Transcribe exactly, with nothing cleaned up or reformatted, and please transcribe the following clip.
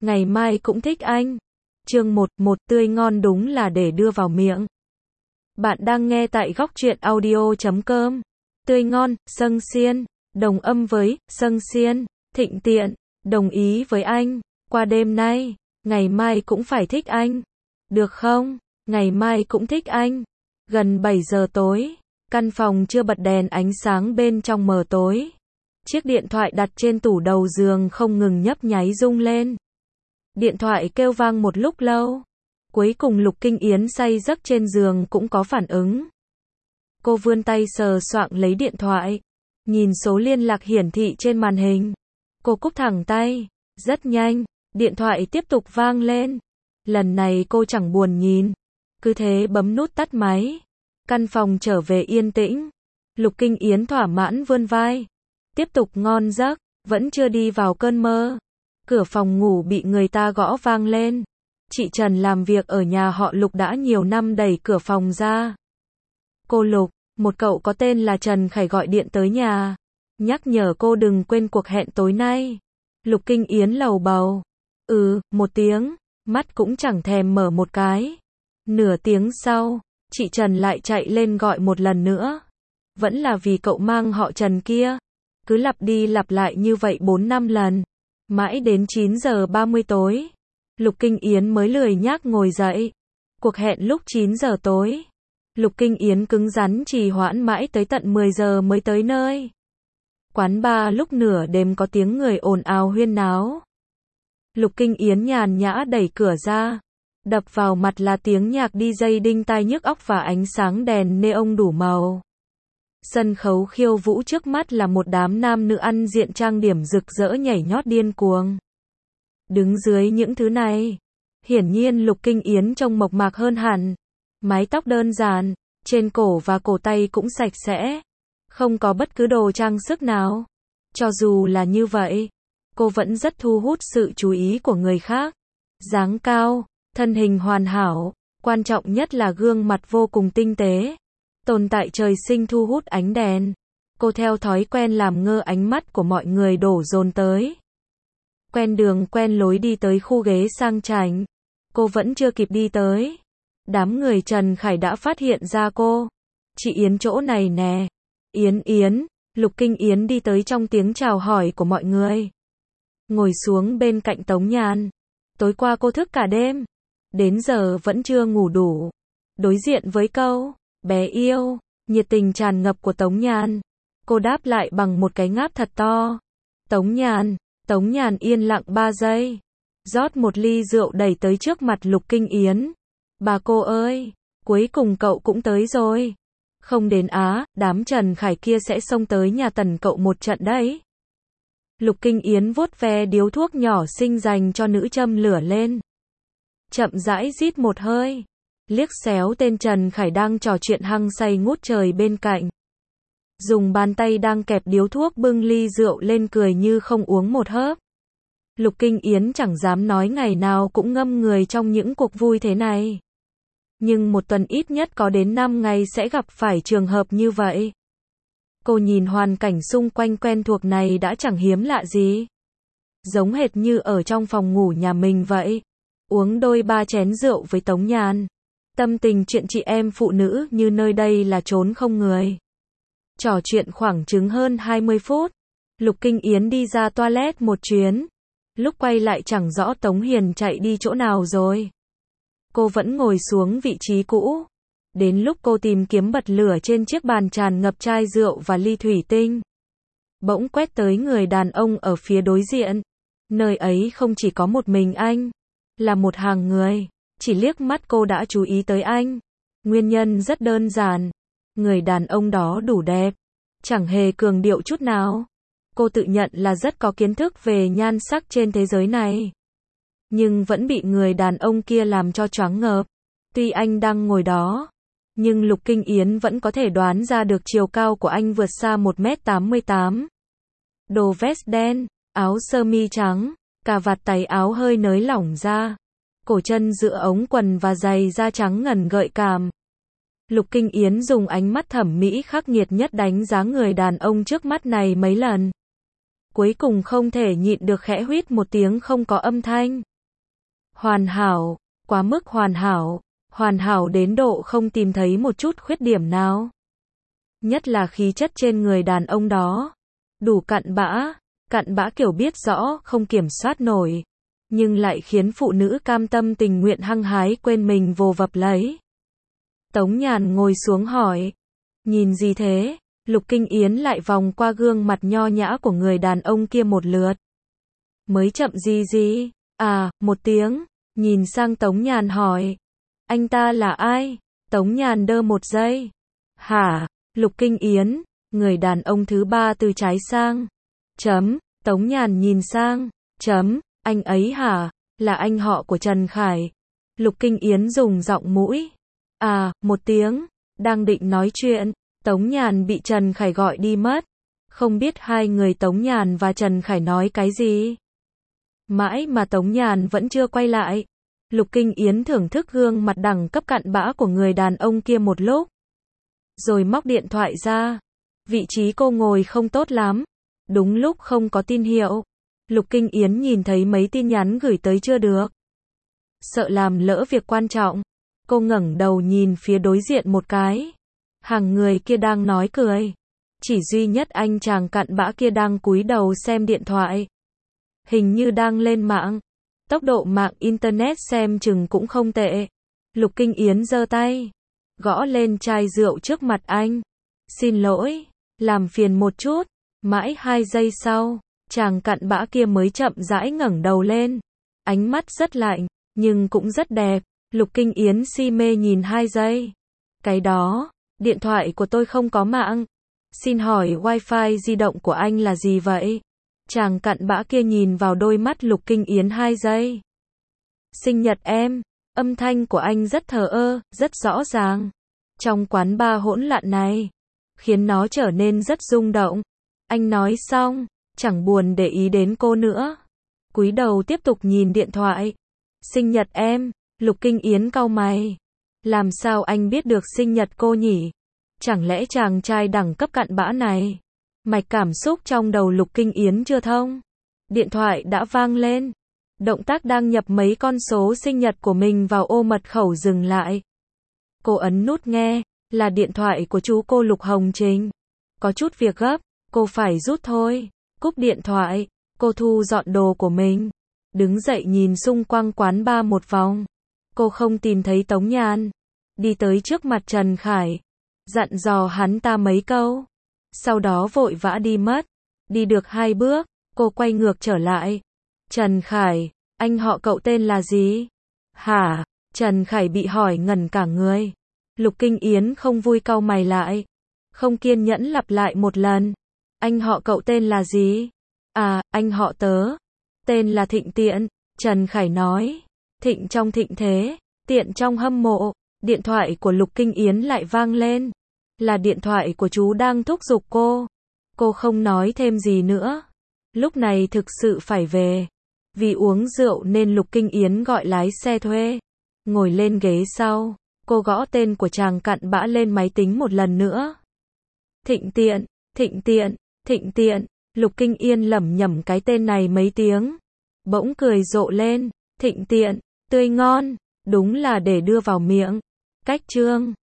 ngày mai cũng thích anh. Chương một, một tươi ngon đúng là để đưa vào miệng. Bạn đang nghe tại góc truyện audio chấm com. Tươi ngon, Sâng Xiên, đồng âm với Sâng Xiên, Thịnh Tiện, đồng ý với anh, qua đêm nay, ngày mai cũng phải thích anh. Được không? Ngày mai cũng thích anh. Gần bảy giờ tối, căn phòng chưa bật đèn, ánh sáng bên trong mờ tối. Chiếc điện thoại đặt trên tủ đầu giường không ngừng nhấp nháy rung lên. Điện thoại kêu vang một lúc lâu. Cuối cùng Lục Kinh Yến say giấc trên giường cũng có phản ứng. Cô vươn tay sờ soạng lấy điện thoại. Nhìn số liên lạc hiển thị trên màn hình. Cô cúp thẳng tay. Rất nhanh, điện thoại tiếp tục vang lên. Lần này cô chẳng buồn nhìn. Cứ thế bấm nút tắt máy. Căn phòng trở về yên tĩnh. Lục Kinh Yến thỏa mãn vươn vai. Tiếp tục ngon giấc, vẫn chưa đi vào cơn mơ. Cửa phòng ngủ bị người ta gõ vang lên. Chị Trần làm việc ở nhà họ Lục đã nhiều năm, đẩy cửa phòng ra. Cô Lục, một cậu có tên là Trần Khải gọi điện tới nhà. Nhắc nhở cô đừng quên cuộc hẹn tối nay. Lục Kinh Yến lầu bầu. Ừ, một tiếng, mắt cũng chẳng thèm mở một cái. Nửa tiếng sau, chị Trần lại chạy lên gọi một lần nữa. Vẫn là vì cậu mang họ Trần kia. Cứ lặp đi lặp lại như vậy bốn năm lần. Mãi đến chín giờ ba mươi tối. Lục Kinh Yến mới lười nhác ngồi dậy. Cuộc hẹn lúc chín giờ tối. Lục Kinh Yến cứng rắn trì hoãn mãi tới tận mười giờ mới tới nơi. Quán bar lúc nửa đêm có tiếng người ồn ào huyên náo. Lục Kinh Yến nhàn nhã đẩy cửa ra. Đập vào mặt là tiếng nhạc đi dây đinh tai nhức óc và ánh sáng đèn neon đủ màu. Sân khấu khiêu vũ trước mắt là một đám nam nữ ăn diện trang điểm rực rỡ nhảy nhót điên cuồng. Đứng dưới những thứ này, hiển nhiên Lục Kinh Yến trông mộc mạc hơn hẳn. Mái tóc đơn giản, trên cổ và cổ tay cũng sạch sẽ. Không có bất cứ đồ trang sức nào. Cho dù là như vậy, cô vẫn rất thu hút sự chú ý của người khác. Dáng cao, thân hình hoàn hảo, quan trọng nhất là gương mặt vô cùng tinh tế. Tồn tại trời sinh thu hút ánh đèn. Cô theo thói quen làm ngơ ánh mắt của mọi người đổ dồn tới. Quen đường quen lối đi tới khu ghế sang chảnh. Cô vẫn chưa kịp đi tới. Đám người Trần Khải đã phát hiện ra cô. Chị Yến chỗ này nè. Yến Yến, Lục Kinh Yến đi tới trong tiếng chào hỏi của mọi người. Ngồi xuống bên cạnh Tống Nhàn. Tối qua cô thức cả đêm. Đến giờ vẫn chưa ngủ đủ. Đối diện với câu bé yêu, nhiệt tình tràn ngập của Tống Nhàn. Cô đáp lại bằng một cái ngáp thật to. Tống Nhàn, Tống Nhàn yên lặng ba giây. Rót một ly rượu đẩy tới trước mặt Lục Kinh Yến. Bà cô ơi, cuối cùng cậu cũng tới rồi. Không đến á, đám Trần Khải kia sẽ xông tới nhà tần cậu một trận đấy. Lục Kinh Yến vuốt ve điếu thuốc nhỏ xinh dành cho nữ châm lửa lên. Chậm rãi rít một hơi. Liếc xéo tên Trần Khải đang trò chuyện hăng say ngút trời bên cạnh. Dùng bàn tay đang kẹp điếu thuốc bưng ly rượu lên cười như không uống một hớp. Lục Kinh Yến chẳng dám nói ngày nào cũng ngâm người trong những cuộc vui thế này. Nhưng một tuần ít nhất có đến năm ngày sẽ gặp phải trường hợp như vậy. Cô nhìn hoàn cảnh xung quanh quen thuộc này đã chẳng hiếm lạ gì. Giống hệt như ở trong phòng ngủ nhà mình vậy. Uống đôi ba chén rượu với Tống Nhàn. Tâm tình chuyện chị em phụ nữ như nơi đây là trốn không người. Trò chuyện khoảng chừng hơn hai mươi phút. Lục Kinh Yến đi ra toilet một chuyến. Lúc quay lại chẳng rõ Tống Hiền chạy đi chỗ nào rồi. Cô vẫn ngồi xuống vị trí cũ. Đến lúc cô tìm kiếm bật lửa trên chiếc bàn tràn ngập chai rượu và ly thủy tinh. Bỗng quét tới người đàn ông ở phía đối diện. Nơi ấy không chỉ có một mình anh. Là một hàng người. Chỉ liếc mắt cô đã chú ý tới anh. Nguyên nhân rất đơn giản. Người đàn ông đó đủ đẹp. Chẳng hề cường điệu chút nào. Cô tự nhận là rất có kiến thức về nhan sắc trên thế giới này. Nhưng vẫn bị người đàn ông kia làm cho choáng ngợp. Tuy anh đang ngồi đó. Nhưng Lục Kinh Yến vẫn có thể đoán ra được chiều cao của anh vượt xa một mét tám mươi tám. Đồ vest đen, áo sơ mi trắng, cà vạt tay áo hơi nới lỏng ra. Cổ chân giữa ống quần và giày da trắng ngần gợi cảm. Lục Kinh Yến dùng ánh mắt thẩm mỹ khắc nghiệt nhất đánh giá người đàn ông trước mắt này mấy lần. Cuối cùng không thể nhịn được khẽ huýt một tiếng không có âm thanh. Hoàn hảo, quá mức hoàn hảo, hoàn hảo đến độ không tìm thấy một chút khuyết điểm nào. Nhất là khí chất trên người đàn ông đó. Đủ cặn bã, cặn bã kiểu biết rõ không kiểm soát nổi, nhưng lại khiến phụ nữ cam tâm tình nguyện hăng hái quên mình vồ vập lấy. Tống Nhàn ngồi xuống hỏi, nhìn gì thế? Lục Kinh Yến lại vòng qua gương mặt nho nhã của người đàn ông kia một lượt. Mới chậm gì gì? À, một tiếng, nhìn sang Tống Nhàn hỏi, anh ta là ai? Tống Nhàn đơ một giây. Hả? Lục Kinh Yến, người đàn ông thứ ba từ trái sang. Chấm, Tống Nhàn nhìn sang. Chấm, anh ấy hả? Là anh họ của Trần Khải. Lục Kinh Yến dùng giọng mũi. À, một tiếng, đang định nói chuyện, Tống Nhàn bị Trần Khải gọi đi mất. Không biết hai người Tống Nhàn và Trần Khải nói cái gì. Mãi mà Tống Nhàn vẫn chưa quay lại. Lục Kinh Yến thưởng thức gương mặt đẳng cấp cặn bã của người đàn ông kia một lúc. Rồi móc điện thoại ra. Vị trí cô ngồi không tốt lắm. Đúng lúc không có tin hiệu. Lục Kinh Yến nhìn thấy mấy tin nhắn gửi tới chưa được. Sợ làm lỡ việc quan trọng. Cô ngẩng đầu nhìn phía đối diện một cái. Hàng người kia đang nói cười. Chỉ duy nhất anh chàng cặn bã kia đang cúi đầu xem điện thoại. Hình như đang lên mạng. Tốc độ mạng Internet xem chừng cũng không tệ. Lục Kinh Yến giơ tay. Gõ lên chai rượu trước mặt anh. Xin lỗi. Làm phiền một chút. Mãi hai giây sau. Chàng cặn bã kia mới chậm rãi ngẩng đầu lên. Ánh mắt rất lạnh. Nhưng cũng rất đẹp. Lục Kinh Yến si mê nhìn hai giây. Cái đó. Điện thoại của tôi không có mạng. Xin hỏi wifi di động của anh là gì vậy? Chàng cặn bã kia nhìn vào đôi mắt Lục Kinh Yến hai giây. Sinh nhật em. Âm thanh của anh rất thờ ơ, rất rõ ràng. Trong quán bar hỗn loạn này. Khiến nó trở nên rất rung động. Anh nói xong. Chẳng buồn để ý đến cô nữa. Cúi đầu tiếp tục nhìn điện thoại. Sinh nhật em. Lục Kinh Yến cau mày. Làm sao anh biết được sinh nhật cô nhỉ? Chẳng lẽ chàng trai đẳng cấp cặn bã này? Mạch cảm xúc trong đầu Lục Kinh Yến chưa thông. Điện thoại đã vang lên. Động tác đang nhập mấy con số sinh nhật của mình vào ô mật khẩu dừng lại. Cô ấn nút nghe, là điện thoại của chú cô Lục Hồng Trình. Có chút việc gấp, cô phải rút thôi. Cúp điện thoại, cô thu dọn đồ của mình. Đứng dậy nhìn xung quanh quán bar một vòng. Cô không tìm thấy Tống Nhàn. Đi tới trước mặt Trần Khải. Dặn dò hắn ta mấy câu. Sau đó vội vã đi mất. Đi được hai bước, cô quay ngược trở lại. Trần Khải, anh họ cậu tên là gì? Hả? Trần Khải bị hỏi ngẩn cả người. Lục Kinh Yến không vui cau mày lại. Không kiên nhẫn lặp lại một lần. Anh họ cậu tên là gì? À, anh họ tớ. Tên là Thịnh Tiện. Trần Khải nói. Thịnh trong thịnh thế, tiện trong hâm mộ. Điện thoại của Lục Kinh Yến lại vang lên. Là điện thoại của chú đang thúc giục cô. Cô không nói thêm gì nữa. Lúc này thực sự phải về. Vì uống rượu nên Lục Kinh Yến gọi lái xe thuê. Ngồi lên ghế sau, cô gõ tên của chàng cặn bã lên máy tính một lần nữa. Thịnh Tiện, Thịnh Tiện, Thịnh Tiện. Lục Kinh Yến lẩm nhẩm cái tên này mấy tiếng. Bỗng cười rộ lên. Thịnh Tiện, tươi ngon, đúng là để đưa vào miệng. Cách chương